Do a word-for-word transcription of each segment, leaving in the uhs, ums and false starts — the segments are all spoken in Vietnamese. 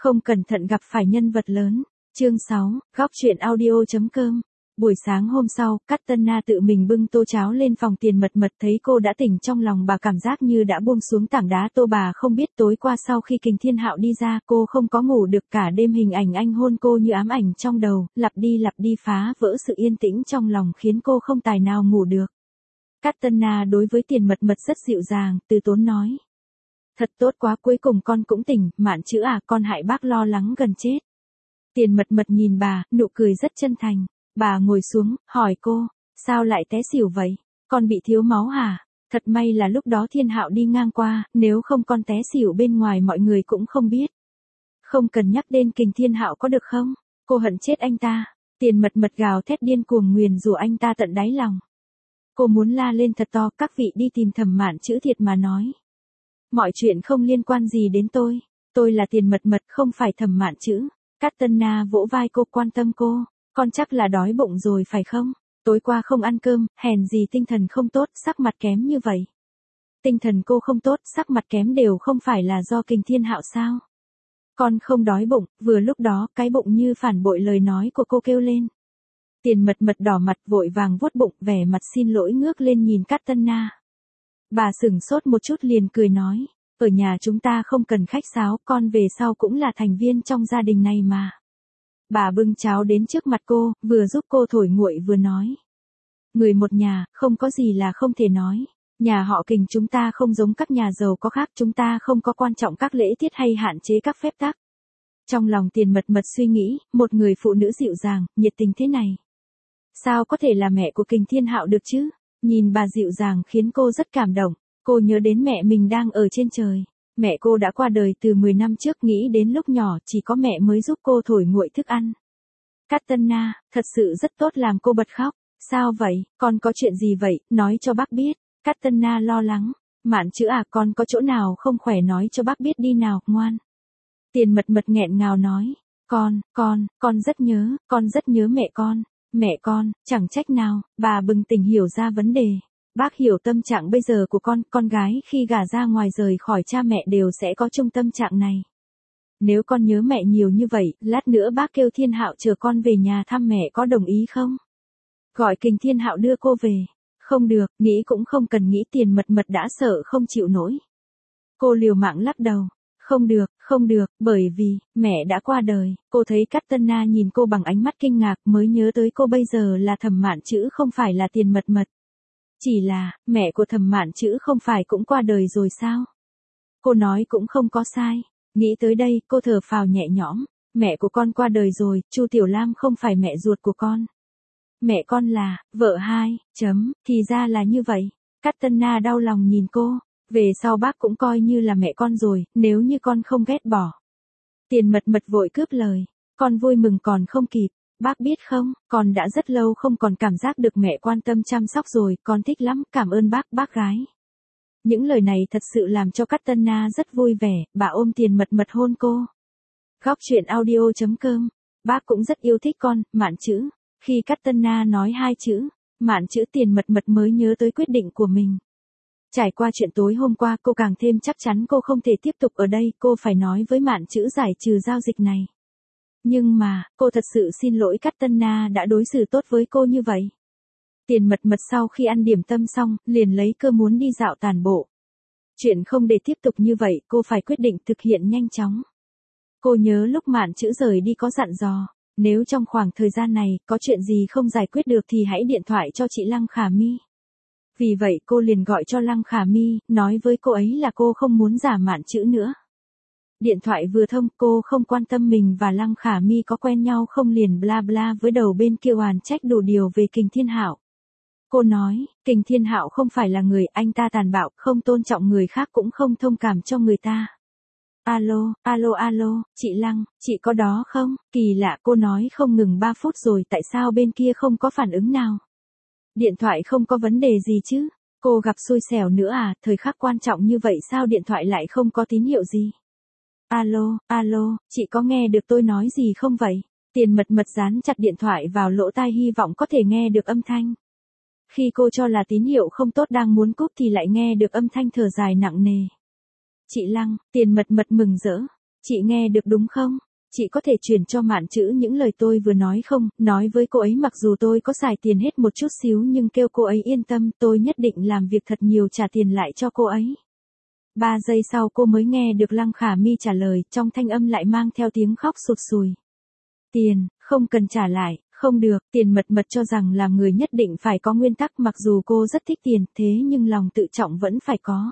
Không cẩn thận gặp phải nhân vật lớn. Chương sáu, góc truyện audio.com. Buổi sáng hôm sau, Cát Tân Na tự mình bưng tô cháo lên phòng Tiền Mật Mật, thấy cô đã tỉnh trong lòng bà cảm giác như đã buông xuống tảng đá tô. Bà không biết tối qua sau khi Kình Thiên Hạo đi ra, cô không có ngủ được cả đêm, hình ảnh anh hôn cô như ám ảnh trong đầu, lặp đi lặp đi phá vỡ sự yên tĩnh trong lòng khiến cô không tài nào ngủ được. Cát Tân Na đối với Tiền Mật Mật rất dịu dàng, từ tốn nói. Thật tốt quá, cuối cùng con cũng tỉnh, Mạn Chữ à, con hại bác lo lắng gần chết. Tiền Mật Mật nhìn bà, nụ cười rất chân thành. Bà ngồi xuống, hỏi cô, sao lại té xỉu vậy? Con bị thiếu máu hả? Thật may là lúc đó Thiên Hạo đi ngang qua, nếu không con té xỉu bên ngoài mọi người cũng không biết. Không cần nhắc đến Kình Thiên Hạo có được không? Cô hận chết anh ta. Tiền Mật Mật gào thét điên cuồng nguyền rủa anh ta tận đáy lòng. Cô muốn la lên thật to, các vị đi tìm Thẩm Mạn Chữ thiệt mà nói. Mọi chuyện không liên quan gì đến tôi. Tôi là Tiền Mật Mật, không phải Thẩm Mạn Chữ. Cát Tân Na vỗ vai cô, quan tâm cô. Con chắc là đói bụng rồi phải không? Tối qua không ăn cơm, hèn gì tinh thần không tốt, sắc mặt kém như vậy. Tinh thần cô không tốt, sắc mặt kém đều không phải là do Kình Thiên Hạo sao? Con không đói bụng. Vừa lúc đó, cái bụng như phản bội lời nói của cô kêu lên. Tiền Mật Mật đỏ mặt vội vàng vuốt bụng, vẻ mặt xin lỗi ngước lên nhìn Cát Tân Na. Bà sửng sốt một chút liền cười nói, ở nhà chúng ta không cần khách sáo, con về sau cũng là thành viên trong gia đình này mà. Bà bưng cháo đến trước mặt cô, vừa giúp cô thổi nguội vừa nói. Người một nhà, không có gì là không thể nói. Nhà họ Kình chúng ta không giống các nhà giàu có khác, chúng ta không có quan trọng các lễ tiết hay hạn chế các phép tắc. Trong lòng Tiền Mật Mật suy nghĩ, một người phụ nữ dịu dàng, nhiệt tình thế này. Sao có thể là mẹ của Kình Thiên Hạo được chứ? Nhìn bà dịu dàng khiến cô rất cảm động. Cô nhớ đến mẹ mình đang ở trên trời. Mẹ cô đã qua đời từ mười năm trước, nghĩ đến lúc nhỏ chỉ có mẹ mới giúp cô thổi nguội thức ăn. Cát Tân Na, thật sự rất tốt làm cô bật khóc. Sao vậy, con có chuyện gì vậy, nói cho bác biết. Cát Tân Na lo lắng. Mạn Chữ à, con có chỗ nào không khỏe nói cho bác biết đi nào, ngoan. Tiền Mật Mật nghẹn ngào nói. Con, con, con rất nhớ, con rất nhớ mẹ con. Mẹ con, chẳng trách nào, bà bừng tỉnh hiểu ra vấn đề. Bác hiểu tâm trạng bây giờ của con, con gái khi gả ra ngoài rời khỏi cha mẹ đều sẽ có chung tâm trạng này. Nếu con nhớ mẹ nhiều như vậy, lát nữa bác kêu Thiên Hạo chờ con về nhà thăm mẹ, có đồng ý không? Gọi Kình Thiên Hạo đưa cô về. Không được, nghĩ cũng không cần nghĩ. Tiền Mật Mật đã sợ không chịu nổi. Cô liều mạng lắc đầu. Không được, không được, bởi vì, mẹ đã qua đời. Cô thấy Cát Tân Na nhìn cô bằng ánh mắt kinh ngạc, mới nhớ tới cô bây giờ là Thẩm Mạn Chữ không phải là Tiền Mật Mật. Chỉ là, mẹ của Thẩm Mạn Chữ không phải cũng qua đời rồi sao? Cô nói cũng không có sai. Nghĩ tới đây, cô thở phào nhẹ nhõm. Mẹ của con qua đời rồi, Chu Tiểu Lam không phải mẹ ruột của con. Mẹ con là, vợ hai, chấm, thì ra là như vậy. Cát Tân Na đau lòng nhìn cô. Về sau bác cũng coi như là mẹ con rồi, nếu như con không ghét bỏ. Tiền Mật Mật vội cướp lời. Con vui mừng còn không kịp. Bác biết không, con đã rất lâu không còn cảm giác được mẹ quan tâm chăm sóc rồi, con thích lắm, cảm ơn bác, bác gái. Những lời này thật sự làm cho Cát Tân Na rất vui vẻ, bà ôm Tiền Mật Mật hôn cô. Góc truyện audio.com. Bác cũng rất yêu thích con, Mạn Chữ. Khi Cát Tân Na nói hai chữ, Mạn Chữ, Tiền Mật Mật mới nhớ tới quyết định của mình. Trải qua chuyện tối hôm qua, cô càng thêm chắc chắn cô không thể tiếp tục ở đây, cô phải nói với Mạn Chữ giải trừ giao dịch này. Nhưng mà, cô thật sự xin lỗi Cát Tân Na đã đối xử tốt với cô như vậy. Tiền Mật Mật sau khi ăn điểm tâm xong, liền lấy cơ muốn đi dạo tản bộ. Chuyện không để tiếp tục như vậy, cô phải quyết định thực hiện nhanh chóng. Cô nhớ lúc Mạn Chữ rời đi có dặn dò, nếu trong khoảng thời gian này, có chuyện gì không giải quyết được thì hãy điện thoại cho chị Lăng Khả Mi. Vì vậy cô liền gọi cho Lăng Khả Mi, nói với cô ấy là cô không muốn giả Mạn Chữ nữa. Điện thoại vừa thông, cô không quan tâm mình và Lăng Khả Mi có quen nhau không, liền bla bla với đầu bên kia oàn trách đủ điều về Kình Thiên Hạo. Cô nói, Kình Thiên Hạo không phải là người, anh ta tàn bạo, không tôn trọng người khác cũng không thông cảm cho người ta. Alo, alo alo, chị Lăng, chị có đó không? Kỳ lạ, cô nói không ngừng ba phút rồi, tại sao bên kia không có phản ứng nào? Điện thoại không có vấn đề gì chứ? Cô gặp xui xẻo nữa à, thời khắc quan trọng như vậy sao điện thoại lại không có tín hiệu gì? Alo, alo, chị có nghe được tôi nói gì không vậy? Tiền Mật Mật dán chặt điện thoại vào lỗ tai hy vọng có thể nghe được âm thanh. Khi cô cho là tín hiệu không tốt đang muốn cúp thì lại nghe được âm thanh thở dài nặng nề. Chị Lăng, Tiền Mật Mật mừng rỡ. Chị nghe được đúng không? Chị có thể chuyển cho Mạn Trữ những lời tôi vừa nói không? Nói với cô ấy mặc dù tôi có xài tiền hết một chút xíu nhưng kêu cô ấy yên tâm, tôi nhất định làm việc thật nhiều trả tiền lại cho cô ấy. Ba giây sau cô mới nghe được Lăng Khả Mi trả lời, trong thanh âm lại mang theo tiếng khóc sụt sùi. Tiền, không cần trả lại, không được, tiền mật mật cho rằng làm người nhất định phải có nguyên tắc mặc dù cô rất thích tiền, thế nhưng lòng tự trọng vẫn phải có.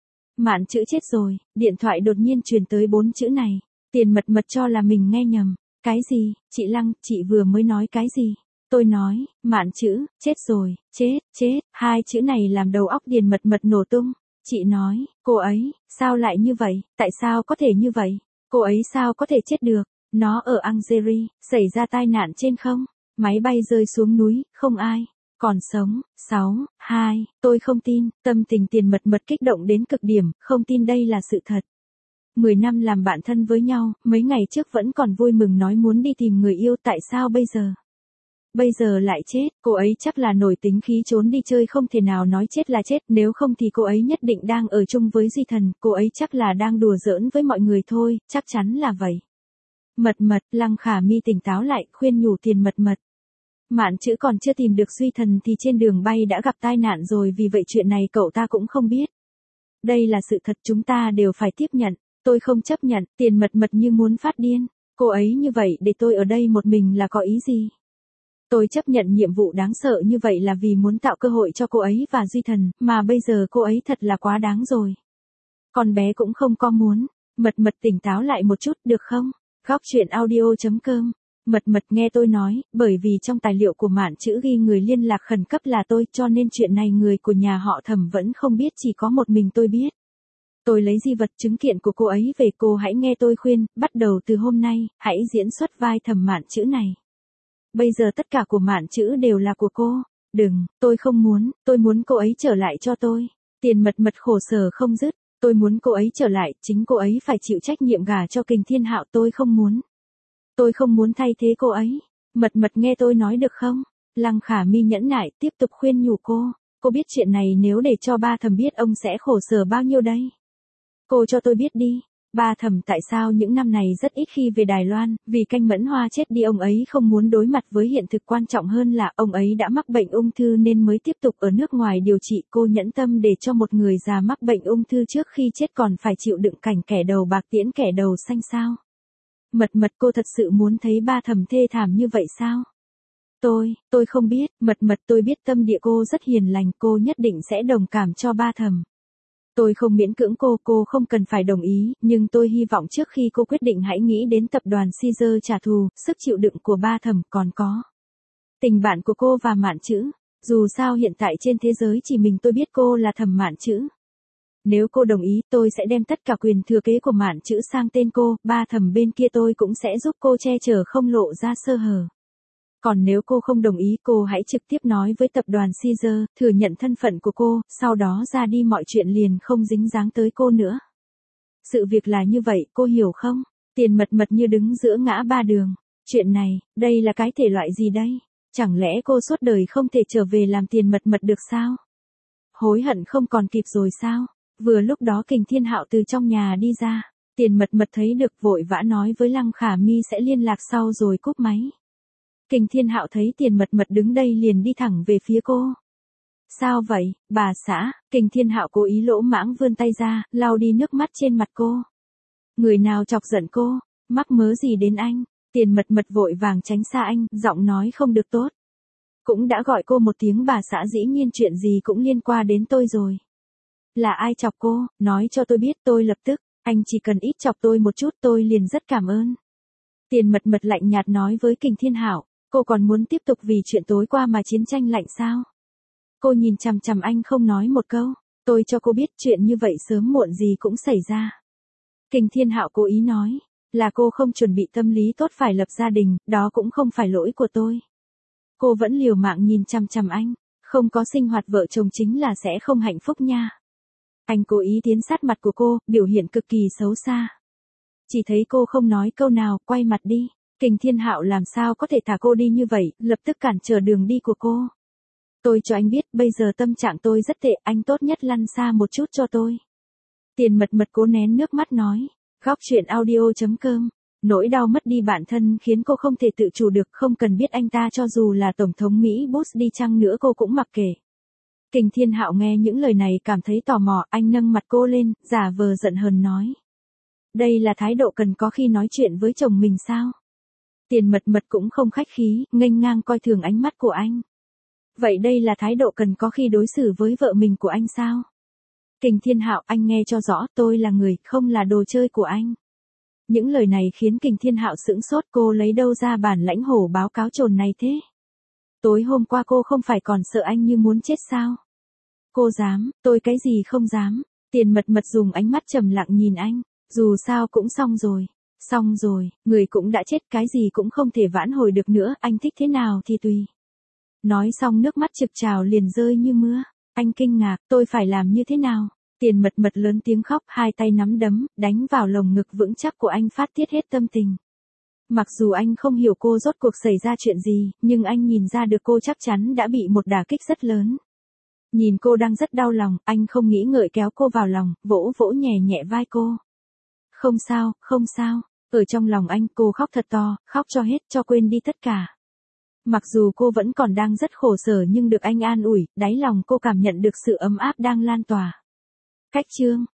Mạn Trữ chết rồi, điện thoại đột nhiên truyền tới bốn chữ này, tiền mật mật cho là mình nghe nhầm. Cái gì, chị Lăng, chị vừa mới nói cái gì? Tôi nói, Mạn Trữ, chết rồi, chết, chết, hai chữ này làm đầu óc tiền mật mật nổ tung. Chị nói, cô ấy, sao lại như vậy, tại sao có thể như vậy? Cô ấy sao có thể chết được? Nó ở Algeria, xảy ra tai nạn trên không? Máy bay rơi xuống núi, không ai. Còn sống, sáu, hai, tôi không tin, tâm tình tiền mật mật kích động đến cực điểm, không tin đây là sự thật. Mười năm làm bạn thân với nhau, mấy ngày trước vẫn còn vui mừng nói muốn đi tìm người yêu, tại sao bây giờ? Bây giờ lại chết, cô ấy chắc là nổi tính khí trốn đi chơi không thể nào nói chết là chết, nếu không thì cô ấy nhất định đang ở chung với Duy Thần, cô ấy chắc là đang đùa giỡn với mọi người thôi, chắc chắn là vậy. Mật mật, Lăng Khả Mi tỉnh táo lại, khuyên nhủ tiền mật mật. Mạn Trữ còn chưa tìm được Duy Thần thì trên đường bay đã gặp tai nạn rồi, vì vậy chuyện này cậu ta cũng không biết. Đây là sự thật, chúng ta đều phải tiếp nhận, tôi không chấp nhận, tiền mật mật như muốn phát điên. Cô ấy như vậy để tôi ở đây một mình là có ý gì? Tôi chấp nhận nhiệm vụ đáng sợ như vậy là vì muốn tạo cơ hội cho cô ấy và Duy Thần, mà bây giờ cô ấy thật là quá đáng rồi. Con bé cũng không có muốn, mật mật tỉnh táo lại một chút được không? Góc truyện audio chấm com. Mật mật nghe tôi nói, bởi vì trong tài liệu của Mạn Trữ ghi người liên lạc khẩn cấp là tôi, cho nên chuyện này người của nhà họ Thẩm vẫn không biết, chỉ có một mình tôi biết. Tôi lấy di vật chứng kiện của cô ấy về, cô hãy nghe tôi khuyên, bắt đầu từ hôm nay, hãy diễn xuất vai Thẩm Mạn Trữ này. Bây giờ tất cả của Mạn Trữ đều là của cô. Đừng, tôi không muốn, tôi muốn cô ấy trở lại cho tôi. Tiền mật mật khổ sở không dứt, tôi muốn cô ấy trở lại, chính cô ấy phải chịu trách nhiệm gả cho Kình Thiên Hạo, tôi không muốn. Tôi không muốn thay thế cô ấy. Mật mật nghe tôi nói được không? Lăng Khả Mi nhẫn nại, tiếp tục khuyên nhủ cô. Cô biết chuyện này nếu để cho ba Thẩm biết ông sẽ khổ sở bao nhiêu đây? Cô cho tôi biết đi. Ba Thẩm tại sao những năm này rất ít khi về Đài Loan, vì Canh Mẫn Hoa chết đi ông ấy không muốn đối mặt với hiện thực, quan trọng hơn là ông ấy đã mắc bệnh ung thư nên mới tiếp tục ở nước ngoài điều trị. Cô nhẫn tâm để cho một người già mắc bệnh ung thư trước khi chết còn phải chịu đựng cảnh kẻ đầu bạc tiễn kẻ đầu xanh sao? Mật mật, cô thật sự muốn thấy ba Thẩm thê thảm như vậy sao? Tôi, tôi không biết, mật mật, tôi biết tâm địa cô rất hiền lành, cô nhất định sẽ đồng cảm cho ba Thẩm. Tôi không miễn cưỡng cô, cô không cần phải đồng ý, nhưng tôi hy vọng trước khi cô quyết định hãy nghĩ đến tập đoàn Caesar trả thù, sức chịu đựng của ba Thẩm, còn có tình bạn của cô và Mạn Trữ. Dù sao hiện tại trên thế giới chỉ mình tôi biết cô là Thẩm Mạn Trữ. Nếu cô đồng ý, tôi sẽ đem tất cả quyền thừa kế của Mạn Trữ sang tên cô, ba Thẩm bên kia tôi cũng sẽ giúp cô che chở không lộ ra sơ hở. Còn nếu cô không đồng ý, cô hãy trực tiếp nói với tập đoàn Caesar, thừa nhận thân phận của cô, sau đó ra đi, mọi chuyện liền không dính dáng tới cô nữa. Sự việc là như vậy, cô hiểu không? Tiền mật mật như đứng giữa ngã ba đường. Chuyện này, đây là cái thể loại gì đây? Chẳng lẽ cô suốt đời không thể trở về làm tiền mật mật được sao? Hối hận không còn kịp rồi sao? Vừa lúc đó Kình Thiên Hạo từ trong nhà đi ra. Tiền mật mật thấy được vội vã nói với Lăng Khả Mi sẽ liên lạc sau rồi cúp máy. Kình Thiên Hạo thấy tiền mật mật đứng đây liền đi thẳng về phía cô. Sao vậy, bà xã? Kình Thiên Hạo cố ý lỗ mãng vươn tay ra, lau đi nước mắt trên mặt cô. Người nào chọc giận cô? Mắc mớ gì đến anh? Tiền mật mật vội vàng tránh xa anh, giọng nói không được tốt. Cũng đã gọi cô một tiếng bà xã, dĩ nhiên chuyện gì cũng liên quan đến tôi rồi. Là ai chọc cô? Nói cho tôi biết, tôi lập tức. Anh chỉ cần ít chọc tôi một chút tôi liền rất cảm ơn. Tiền mật mật lạnh nhạt nói với Kình Thiên Hạo. Cô còn muốn tiếp tục vì chuyện tối qua mà chiến tranh lạnh sao? Cô nhìn chằm chằm anh không nói một câu. Tôi cho cô biết chuyện như vậy sớm muộn gì cũng xảy ra. Kình Thiên Hạo cố ý nói. Là cô không chuẩn bị tâm lý tốt phải lập gia đình, đó cũng không phải lỗi của tôi. Cô vẫn liều mạng nhìn chằm chằm anh. Không có sinh hoạt vợ chồng chính là sẽ không hạnh phúc nha. Anh cố ý tiến sát mặt của cô, biểu hiện cực kỳ xấu xa. Chỉ thấy cô không nói câu nào, quay mặt đi. Kình Thiên Hạo làm sao có thể thả cô đi như vậy, lập tức cản trở đường đi của cô. Tôi cho anh biết, bây giờ tâm trạng tôi rất tệ, anh tốt nhất lăn xa một chút cho tôi. Tiền mật mật cố nén nước mắt nói. Góc truyện audio.com. Nỗi đau mất đi bạn thân khiến cô không thể tự chủ được, không cần biết anh ta cho dù là Tổng thống Mỹ Bush đi chăng nữa cô cũng mặc kệ. Kình Thiên Hạo nghe những lời này cảm thấy tò mò, anh nâng mặt cô lên, giả vờ giận hờn nói. Đây là thái độ cần có khi nói chuyện với chồng mình sao? Tiền Mật Mật cũng không khách khí, nghênh ngang coi thường ánh mắt của anh. Vậy đây là thái độ cần có khi đối xử với vợ mình của anh sao? Kình Thiên Hạo, anh nghe cho rõ, tôi là người, không là đồ chơi của anh. Những lời này khiến Kình Thiên Hạo sững sốt, cô lấy đâu ra bản lãnh hổ báo cáo trồn này thế? Tối hôm qua cô không phải còn sợ anh như muốn chết sao? Cô dám, tôi cái gì không dám. Tiền Mật Mật dùng ánh mắt trầm lặng nhìn anh, dù sao cũng xong rồi. Xong rồi, người cũng đã chết, cái gì cũng không thể vãn hồi được nữa, anh thích thế nào thì tùy. Nói xong nước mắt trực trào liền rơi như mưa. Anh kinh ngạc, tôi phải làm như thế nào? Tiền Mật Mật lớn tiếng khóc, hai tay nắm đấm, đánh vào lồng ngực vững chắc của anh, phát tiết hết tâm tình. Mặc dù anh không hiểu cô rốt cuộc xảy ra chuyện gì, nhưng anh nhìn ra được cô chắc chắn đã bị một đả kích rất lớn. Nhìn cô đang rất đau lòng, anh không nghĩ ngợi kéo cô vào lòng, vỗ vỗ nhẹ nhẹ vai cô. Không sao, không sao. Ở trong lòng anh, cô khóc thật to, khóc cho hết, cho quên đi tất cả. Mặc dù cô vẫn còn đang rất khổ sở nhưng được anh an ủi, đáy lòng cô cảm nhận được sự ấm áp đang lan tỏa. Cách chương